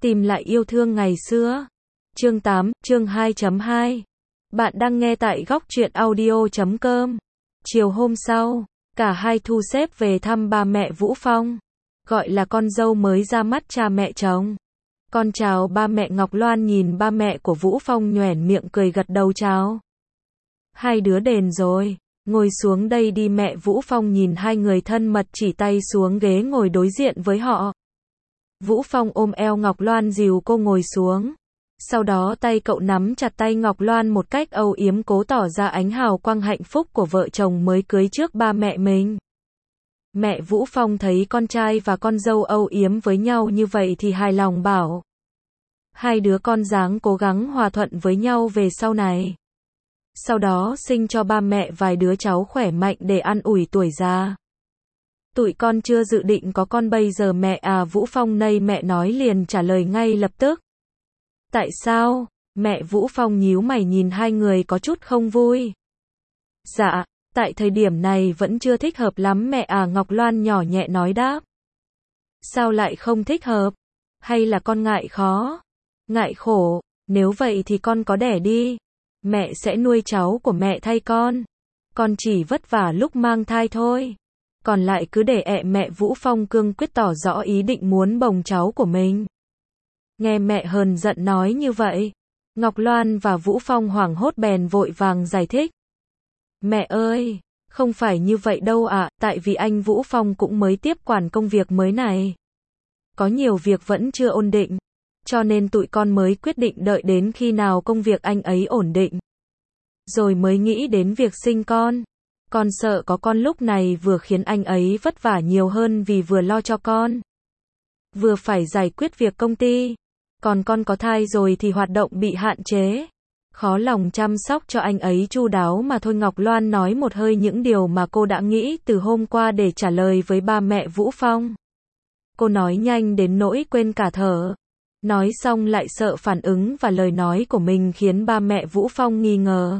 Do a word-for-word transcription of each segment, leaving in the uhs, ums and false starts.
Tìm lại yêu thương ngày xưa. Chương tám, chương hai chấm hai. Bạn đang nghe tại góc truyện audio chấm com. Chiều hôm sau, cả hai thu xếp về thăm ba mẹ Vũ Phong. Gọi là con dâu mới ra mắt cha mẹ chồng. Con chào ba mẹ. Ngọc Loan nhìn ba mẹ của Vũ Phong nhoẻn miệng cười gật đầu chào. Hai đứa đền rồi, ngồi xuống đây đi. Mẹ Vũ Phong nhìn hai người thân mật chỉ tay xuống ghế ngồi đối diện với họ. Vũ Phong ôm eo Ngọc Loan dìu cô ngồi xuống. Sau đó tay cậu nắm chặt tay Ngọc Loan một cách âu yếm, cố tỏ ra ánh hào quang hạnh phúc của vợ chồng mới cưới trước ba mẹ mình. Mẹ Vũ Phong thấy con trai và con dâu âu yếm với nhau như vậy thì hài lòng bảo. Hai đứa con ráng cố gắng hòa thuận với nhau về sau này. Sau đó sinh cho ba mẹ vài đứa cháu khỏe mạnh để an ủi tuổi già. Tụi con chưa dự định có con bây giờ mẹ à? Vũ Phong nây mẹ nói liền trả lời ngay lập tức. Tại sao? Mẹ Vũ Phong nhíu mày nhìn hai người có chút không vui. Dạ, tại thời điểm này vẫn chưa thích hợp lắm mẹ à. Ngọc Loan nhỏ nhẹ nói đáp. Sao lại không thích hợp? Hay là con ngại khó? Ngại khổ? Nếu vậy thì con có đẻ đi. Mẹ sẽ nuôi cháu của mẹ thay con. Con chỉ vất vả lúc mang thai thôi. Còn lại cứ để ẹ. Mẹ Vũ Phong cương quyết tỏ rõ ý định muốn bồng cháu của mình. Nghe mẹ hờn giận nói như vậy, Ngọc Loan và Vũ Phong hoảng hốt bèn vội vàng giải thích. Mẹ ơi, không phải như vậy đâu ạ, à, tại vì anh Vũ Phong cũng mới tiếp quản công việc mới này. Có nhiều việc vẫn chưa ổn định, cho nên tụi con mới quyết định đợi đến khi nào công việc anh ấy ổn định. Rồi mới nghĩ đến việc sinh con. Con sợ có con lúc này vừa khiến anh ấy vất vả nhiều hơn vì vừa lo cho con, vừa phải giải quyết việc công ty. Còn con có thai rồi thì hoạt động bị hạn chế. Khó lòng chăm sóc cho anh ấy chu đáo mà thôi. Ngọc Loan nói một hơi những điều mà cô đã nghĩ từ hôm qua để trả lời với ba mẹ Vũ Phong. Cô nói nhanh đến nỗi quên cả thở. Nói xong lại sợ phản ứng và lời nói của mình khiến ba mẹ Vũ Phong nghi ngờ.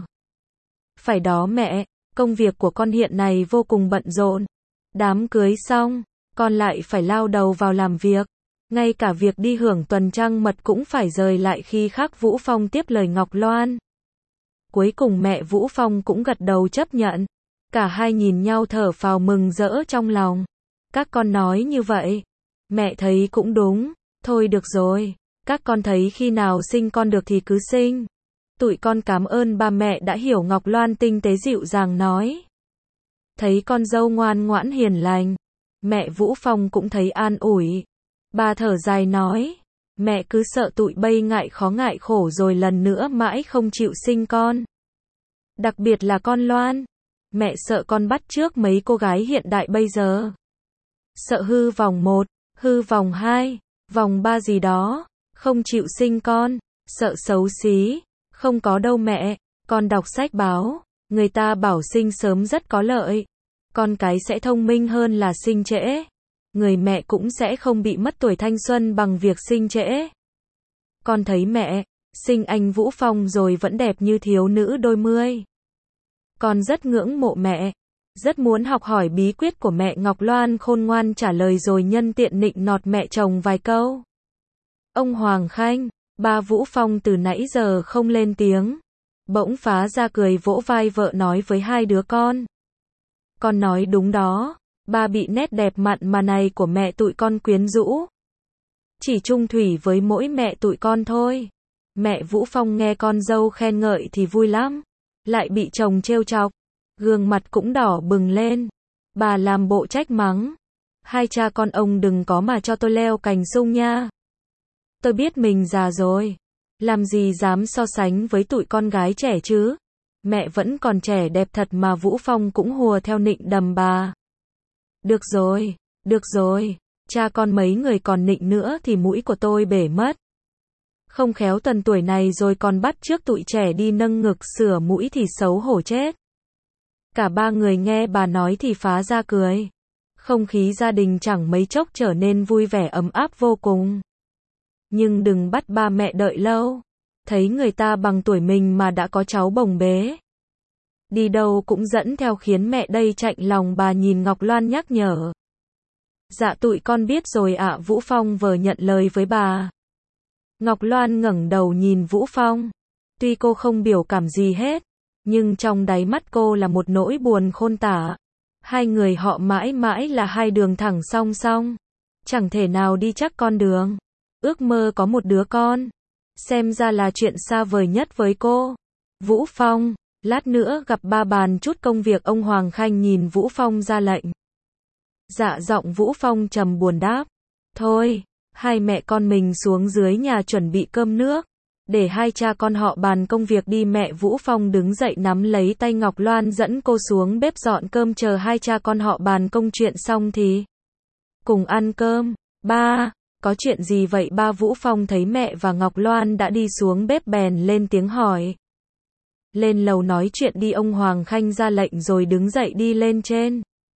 Phải đó mẹ, công việc của con hiện nay vô cùng bận rộn. Đám cưới xong, con lại phải lao đầu vào làm việc. Ngay cả việc đi hưởng tuần trăng mật cũng phải rời lại khi khác. Vũ Phong tiếp lời Ngọc Loan. Cuối cùng mẹ Vũ Phong cũng gật đầu chấp nhận. Cả hai nhìn nhau thở phào mừng rỡ trong lòng. Các con nói như vậy, mẹ thấy cũng đúng. Thôi được rồi, các con thấy khi nào sinh con được thì cứ sinh. Tụi con cảm ơn ba mẹ đã hiểu. Ngọc Loan tinh tế dịu dàng nói. Thấy con dâu ngoan ngoãn hiền lành, mẹ Vũ Phong cũng thấy an ủi. Bà thở dài nói, mẹ cứ sợ tụi bây ngại khó ngại khổ rồi lần nữa mãi không chịu sinh con. Đặc biệt là con Loan. Mẹ sợ con bắt chước mấy cô gái hiện đại bây giờ. Sợ hư vòng một, hư vòng hai, vòng ba gì đó, không chịu sinh con, sợ xấu xí. Không có đâu mẹ, con đọc sách báo, người ta bảo sinh sớm rất có lợi. Con cái sẽ thông minh hơn là sinh trễ. Người mẹ cũng sẽ không bị mất tuổi thanh xuân bằng việc sinh trễ. Con thấy mẹ, sinh anh Vũ Phong rồi vẫn đẹp như thiếu nữ đôi mươi. Con rất ngưỡng mộ mẹ, rất muốn học hỏi bí quyết của mẹ. Ngọc Loan khôn ngoan trả lời rồi nhân tiện nịnh nọt mẹ chồng vài câu. Ông Hoàng Khanh, ba Vũ Phong từ nãy giờ không lên tiếng, bỗng phá ra cười vỗ vai vợ nói với hai đứa con. Con nói đúng đó. Ba bị nét đẹp mặn mà này của mẹ tụi con quyến rũ. Chỉ chung thủy với mỗi mẹ tụi con thôi. Mẹ Vũ Phong nghe con dâu khen ngợi thì vui lắm. Lại bị chồng trêu chọc. Gương mặt cũng đỏ bừng lên. Bà làm bộ trách mắng. Hai cha con ông đừng có mà cho tôi leo cành sung nha. Tôi biết mình già rồi. Làm gì dám so sánh với tụi con gái trẻ chứ. Mẹ vẫn còn trẻ đẹp thật mà. Vũ Phong cũng hùa theo nịnh đầm bà. Được rồi, được rồi, cha con mấy người còn nịnh nữa thì mũi của tôi bể mất. Không khéo tần tuổi này rồi còn bắt chước tụi trẻ đi nâng ngực sửa mũi thì xấu hổ chết. Cả ba người nghe bà nói thì phá ra cười. Không khí gia đình chẳng mấy chốc trở nên vui vẻ ấm áp vô cùng. Nhưng đừng bắt ba mẹ đợi lâu. Thấy người ta bằng tuổi mình mà đã có cháu bồng bế. Đi đâu cũng dẫn theo khiến mẹ đây chạnh lòng. Bà nhìn Ngọc Loan nhắc nhở. Dạ tụi con biết rồi ạ. Vũ Phong vờ nhận lời với bà. Ngọc Loan ngẩng đầu nhìn Vũ Phong. Tuy cô không biểu cảm gì hết, nhưng trong đáy mắt cô là một nỗi buồn khôn tả. Hai người họ mãi mãi là hai đường thẳng song song, chẳng thể nào đi chắc con đường. Ước mơ có một đứa con, xem ra là chuyện xa vời nhất với cô. Vũ Phong, lát nữa gặp ba bàn chút công việc. Ông Hoàng Khanh nhìn Vũ Phong ra lệnh. Dạ giọng Vũ Phong trầm buồn đáp. Thôi, hai mẹ con mình xuống dưới nhà chuẩn bị cơm nước, để hai cha con họ bàn công việc đi. Mẹ Vũ Phong đứng dậy nắm lấy tay Ngọc Loan dẫn cô xuống bếp dọn cơm, chờ hai cha con họ bàn công chuyện xong thì cùng ăn cơm. Ba, có chuyện gì vậy ba? Vũ Phong thấy mẹ và Ngọc Loan đã đi xuống bếp bèn lên tiếng hỏi. Lên lầu nói chuyện đi, ông Hoàng Khanh ra lệnh rồi đứng dậy đi lên trên.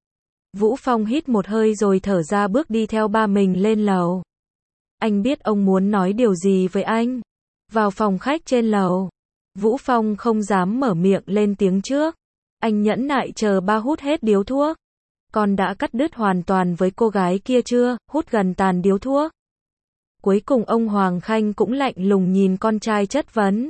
Vũ Phong hít một hơi rồi thở ra bước đi theo ba mình lên lầu. Anh biết ông muốn nói điều gì với anh. Vào phòng khách trên lầu, Vũ Phong không dám mở miệng lên tiếng trước. Anh nhẫn nại chờ ba hút hết điếu thuốc. Con đã cắt đứt hoàn toàn với cô gái kia chưa? Hút gần tàn điếu thuốc. Cuối cùng ông Hoàng Khanh cũng lạnh lùng nhìn con trai chất vấn.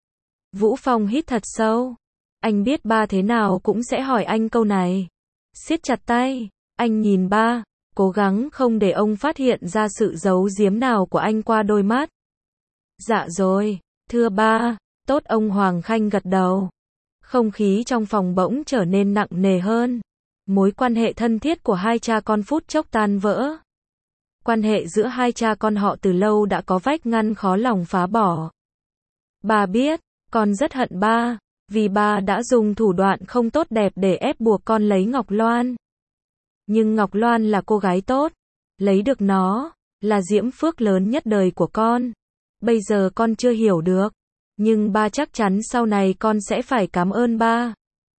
Vũ Phong hít thật sâu. Anh biết ba thế nào cũng sẽ hỏi anh câu này. Siết chặt tay, anh nhìn ba, cố gắng không để ông phát hiện ra sự giấu giếm nào của anh qua đôi mắt. Dạ rồi, thưa ba. Tốt, ông Hoàng Khanh gật đầu. Không khí trong phòng bỗng trở nên nặng nề hơn. Mối quan hệ thân thiết của hai cha con phút chốc tan vỡ. Quan hệ giữa hai cha con họ từ lâu đã có vách ngăn khó lòng phá bỏ. Ba biết, con rất hận ba, vì ba đã dùng thủ đoạn không tốt đẹp để ép buộc con lấy Ngọc Loan. Nhưng Ngọc Loan là cô gái tốt, lấy được nó là diễm phước lớn nhất đời của con. Bây giờ con chưa hiểu được, nhưng ba chắc chắn sau này con sẽ phải cảm ơn ba.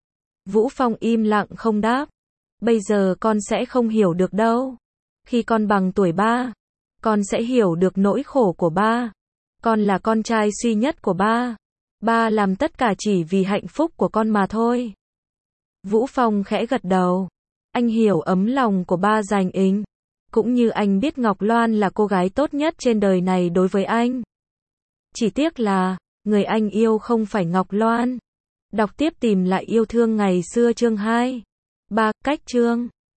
Vũ Phong im lặng không đáp. Bây giờ con sẽ không hiểu được đâu. Khi con bằng tuổi ba, con sẽ hiểu được nỗi khổ của ba. Con là con trai duy nhất của ba. Ba làm tất cả chỉ vì hạnh phúc của con mà thôi. Vũ Phong khẽ gật đầu. Anh hiểu ấm lòng của ba dành anh. Cũng như anh biết Ngọc Loan là cô gái tốt nhất trên đời này đối với anh. Chỉ tiếc là, người anh yêu không phải Ngọc Loan. Đọc tiếp tìm lại yêu thương ngày xưa chương hai. Ba, cách chương.